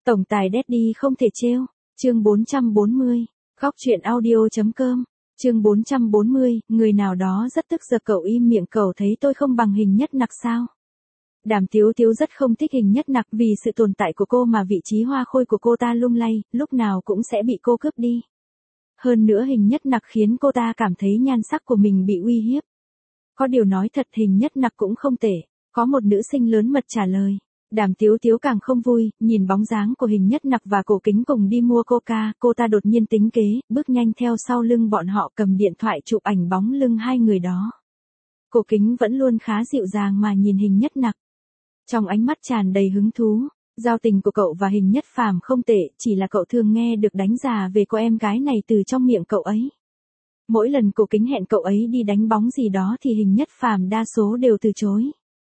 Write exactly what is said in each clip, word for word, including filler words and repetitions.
Tổng tài Daddy không thể trêu. Chương bốn trăm bốn mươi. Góc truyện audio.com. Chương bốn trăm bốn mươi, người nào đó rất tức giận cậu im miệng, cậu thấy tôi không bằng Hình Nhất Nặc sao? Đàm Tiếu Tiếu rất không thích Hình Nhất Nặc, vì sự tồn tại của cô mà vị trí hoa khôi của cô ta lung lay, lúc nào cũng sẽ bị cô cướp đi. Hơn nữa Hình Nhất Nặc khiến cô ta cảm thấy nhan sắc của mình bị uy hiếp. Có điều nói thật, Hình Nhất Nặc cũng không tệ, có một nữ sinh lớn mật trả lời. Đàm Tiếu Tiếu càng không vui, nhìn bóng dáng của Hình Nhất Nặc và Cổ Kính cùng đi mua coca, cô ta đột nhiên tính kế, bước nhanh theo sau lưng bọn họ, cầm điện thoại chụp ảnh bóng lưng hai người đó. Cổ Kính vẫn luôn khá dịu dàng mà nhìn Hình Nhất Nặc, trong ánh mắt tràn đầy hứng thú. Giao tình của cậu và Hình Nhất Phàm không tệ, chỉ là cậu thường nghe được đánh giá về cô em gái này từ trong miệng cậu ấy. Mỗi lần Cổ Kính hẹn cậu ấy đi đánh bóng gì đó thì Hình Nhất Phàm đa số đều từ chối.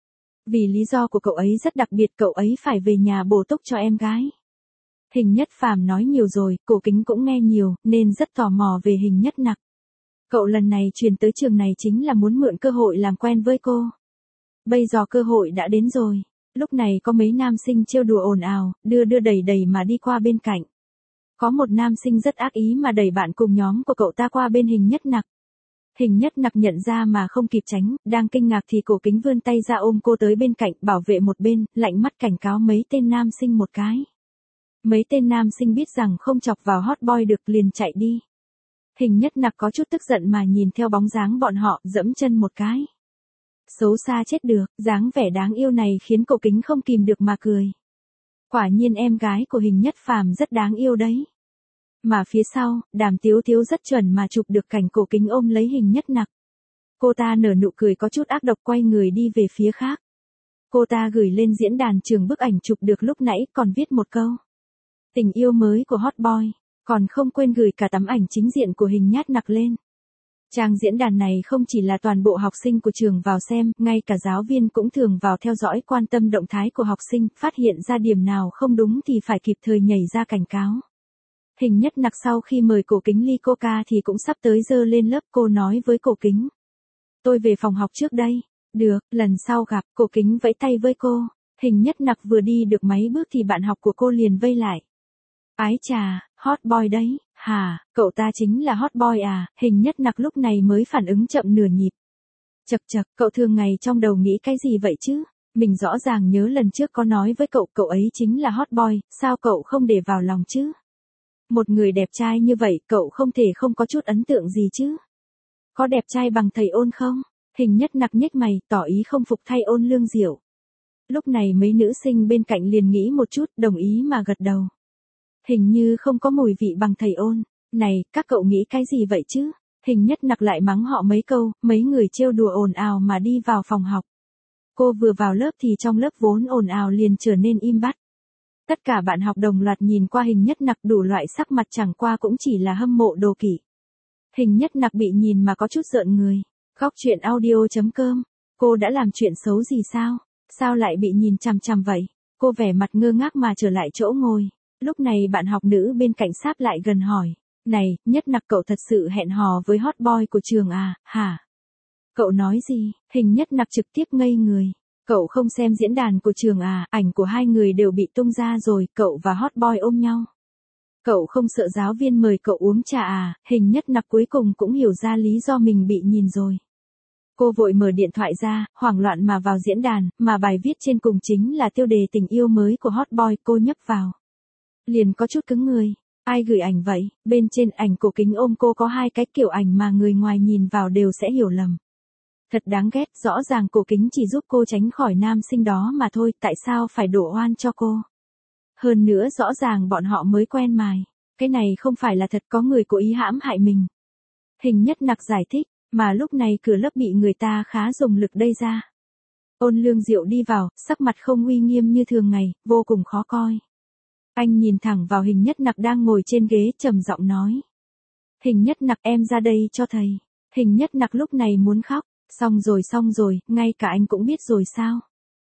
Vì lý do của cậu ấy rất đặc biệt, cậu ấy phải về nhà bổ túc cho em gái. Hình Nhất Phàm nói nhiều rồi, Cổ Kính cũng nghe nhiều, nên rất tò mò về Hình Nhất Nặc. Cậu lần này chuyển tới trường này chính là muốn mượn cơ hội làm quen với cô. Bây giờ cơ hội đã đến rồi. Lúc này có mấy nam sinh trêu đùa ồn ào, đưa đưa đẩy đẩy mà đi qua bên cạnh. Có một nam sinh rất ác ý mà đẩy bạn cùng nhóm của cậu ta qua bên Hình Nhất Nặc. Hình Nhất Nặc nhận ra mà không kịp tránh, đang kinh ngạc thì Cổ Kính vươn tay ra ôm cô tới bên cạnh, bảo vệ một bên, lạnh mắt cảnh cáo mấy tên nam sinh một cái. Mấy tên nam sinh biết rằng không chọc vào hot boy được liền chạy đi. Hình Nhất Nặc có chút tức giận mà nhìn theo bóng dáng bọn họ, dẫm chân một cái. Xấu xa chết được, dáng vẻ đáng yêu này khiến Cổ Kính không kìm được mà cười. Quả nhiên em gái của Hình Nhất Phàm rất đáng yêu đấy. Mà phía sau, Đàm Tiếu Tiếu rất chuẩn mà chụp được cảnh Cổ Kính ôm lấy Hình Nhất Nặc. Cô ta nở nụ cười có chút ác độc, quay người đi về phía khác. Cô ta gửi lên diễn đàn trường bức ảnh chụp được lúc nãy, còn viết một câu: tình yêu mới của hot boy, còn không quên gửi cả tấm ảnh chính diện của Hình Nhất Nặc lên. Trang diễn đàn này không chỉ là toàn bộ học sinh của trường vào xem, ngay cả giáo viên cũng thường vào theo dõi, quan tâm động thái của học sinh, phát hiện ra điểm nào không đúng thì phải kịp thời nhảy ra cảnh cáo. Hình Nhất Nặc sau khi mời Cổ Kính ly coca thì cũng sắp tới giờ lên lớp, cô nói với Cổ Kính: tôi về phòng học trước đây. Được, lần sau gặp. Cổ Kính vẫy tay với cô. Hình Nhất Nặc vừa đi được mấy bước thì bạn học của cô liền vây lại. Ái chà, hot boy đấy, hả, cậu ta chính là hot boy à? Hình Nhất Nặc lúc này mới phản ứng chậm nửa nhịp. Chật chật, cậu thường ngày trong đầu nghĩ cái gì vậy chứ? Mình rõ ràng nhớ lần trước có nói với cậu, cậu ấy chính là hot boy, sao cậu không để vào lòng chứ? Một người đẹp trai như vậy, cậu không thể không có chút ấn tượng gì chứ? Có đẹp trai bằng thầy Ôn không? Hình Nhất Nặc nhếch mày, tỏ ý không phục thay Ôn Lương Diệu. Lúc này mấy nữ sinh bên cạnh liền nghĩ một chút, đồng ý mà gật đầu. Hình như không có mùi vị bằng thầy Ôn. Này, các cậu nghĩ cái gì vậy chứ? Hình Nhất Nặc lại mắng họ mấy câu, mấy người trêu đùa ồn ào mà đi vào phòng học. Cô vừa vào lớp thì trong lớp vốn ồn ào liền trở nên im bặt. Tất cả bạn học đồng loạt nhìn qua Hình Nhất Nặc, đủ loại sắc mặt, chẳng qua cũng chỉ là hâm mộ đố kỵ. Hình Nhất Nặc bị nhìn mà có chút rợn người. Góc truyện audio.com. Cô đã làm chuyện xấu gì sao? Sao lại bị nhìn chằm chằm vậy? Cô vẻ mặt ngơ ngác mà trở lại chỗ ngồi. Lúc này bạn học nữ bên cạnh sáp lại gần hỏi: này, Nhất Nặc, cậu thật sự hẹn hò với hot boy của trường à, hả? Cậu nói gì? Hình Nhất Nặc trực tiếp ngây người. Cậu không xem diễn đàn của trường à? Ảnh của hai người đều bị tung ra rồi, cậu và hot boy ôm nhau. Cậu không sợ giáo viên mời cậu uống trà à? Hình Nhất Nặc cuối cùng cũng hiểu ra lý do mình bị nhìn rồi. Cô vội mở điện thoại ra, hoảng loạn mà vào diễn đàn, mà bài viết trên cùng chính là tiêu đề tình yêu mới của hot boy. Cô nhấp vào, liền có chút cứng người. Ai gửi ảnh vậy? Bên trên ảnh Cổ Kính ôm cô có hai cái kiểu ảnh mà người ngoài nhìn vào đều sẽ hiểu lầm. Thật đáng ghét, rõ ràng Cổ Kính chỉ giúp cô tránh khỏi nam sinh đó mà thôi, tại sao phải đổ oan cho cô? Hơn nữa rõ ràng bọn họ mới quen mài. Cái này không phải là thật, có người cố ý hãm hại mình. Hình Nhất Nặc giải thích, mà lúc này cửa lớp bị người ta khá dùng lực đẩy ra. Ôn Lương Diệu đi vào, sắc mặt không uy nghiêm như thường ngày, vô cùng khó coi. Anh nhìn thẳng vào Hình Nhất Nặc đang ngồi trên ghế, trầm giọng nói: Hình Nhất Nặc, em ra đây cho thầy. Hình Nhất Nặc lúc này muốn khóc. Xong rồi xong rồi, ngay cả anh cũng biết rồi sao?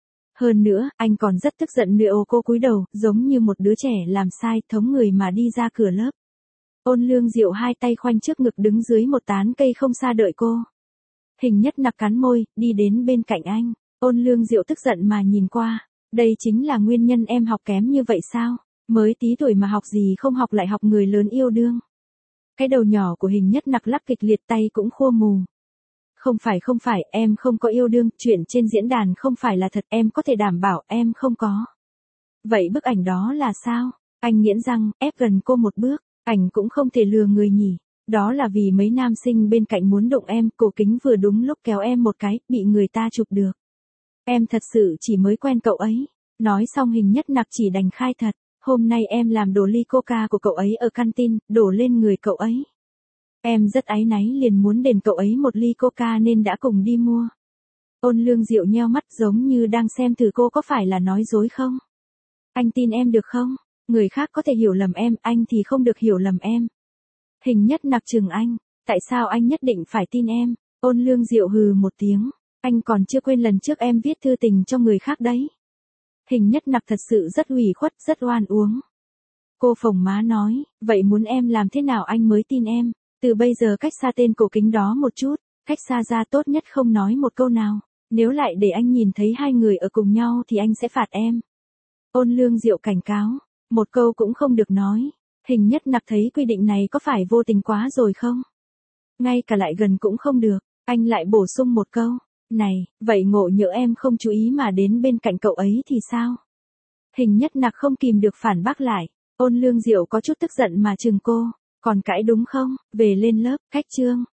Hơn nữa, anh còn rất tức giận nữa. Cô cúi đầu, giống như một đứa trẻ làm sai, thống người mà đi ra cửa lớp. Ôn Lương Diệu hai tay khoanh trước ngực đứng dưới một tán cây không xa đợi cô. Hình Nhất Nặc cắn môi, đi đến bên cạnh anh. Ôn Lương Diệu tức giận mà nhìn qua. Đây chính là nguyên nhân em học kém như vậy sao? Mới tí tuổi mà học gì không học lại học người lớn yêu đương. Cái đầu nhỏ của Hình Nhất Nặc lắc kịch liệt, tay cũng khô mù. Không phải không phải, em không có yêu đương, chuyện trên diễn đàn không phải là thật, em có thể đảm bảo em không có. Vậy bức ảnh đó là sao? Anh nghiến răng, ép gần cô một bước, ảnh cũng không thể lừa người nhỉ. Đó là vì mấy nam sinh bên cạnh muốn đụng em, cổ kính vừa đúng lúc kéo em một cái, bị người ta chụp được. Em thật sự chỉ mới quen cậu ấy. Nói xong Hình Nhất Nặc chỉ đành khai thật, hôm nay em làm đổ ly coca của cậu ấy ở canteen, đổ lên người cậu ấy. Em rất áy náy liền muốn đền cậu ấy một ly coca nên đã cùng đi mua. Ôn Lương Diệu nheo mắt giống như đang xem thử cô có phải là nói dối không. Anh tin em được không? Người khác có thể hiểu lầm em, anh thì không được hiểu lầm em. Hình Nhất Nặc chừng anh, tại sao anh nhất định phải tin em? Ôn Lương Diệu hừ một tiếng, anh còn chưa quên lần trước em viết thư tình cho người khác đấy. Hình Nhất Nặc thật sự rất ủy khuất, rất oan uống. Cô phồng má nói, vậy muốn em làm thế nào anh mới tin em? Từ bây giờ cách xa tên cổ kính đó một chút, cách xa ra, tốt nhất không nói một câu nào. Nếu lại để anh nhìn thấy hai người ở cùng nhau thì anh sẽ phạt em. Ôn Lương Diệu cảnh cáo, một câu cũng không được nói. Hình Nhất Nặc thấy quy định này có phải vô tình quá rồi không? Ngay cả lại gần cũng không được, anh lại bổ sung một câu. Này, vậy ngộ nhỡ em không chú ý mà đến bên cạnh cậu ấy thì sao? Hình Nhất Nặc không kìm được phản bác lại. Ôn Lương Diệu có chút tức giận mà chừng cô. Còn cãi đúng không? Về lên lớp, cách chương.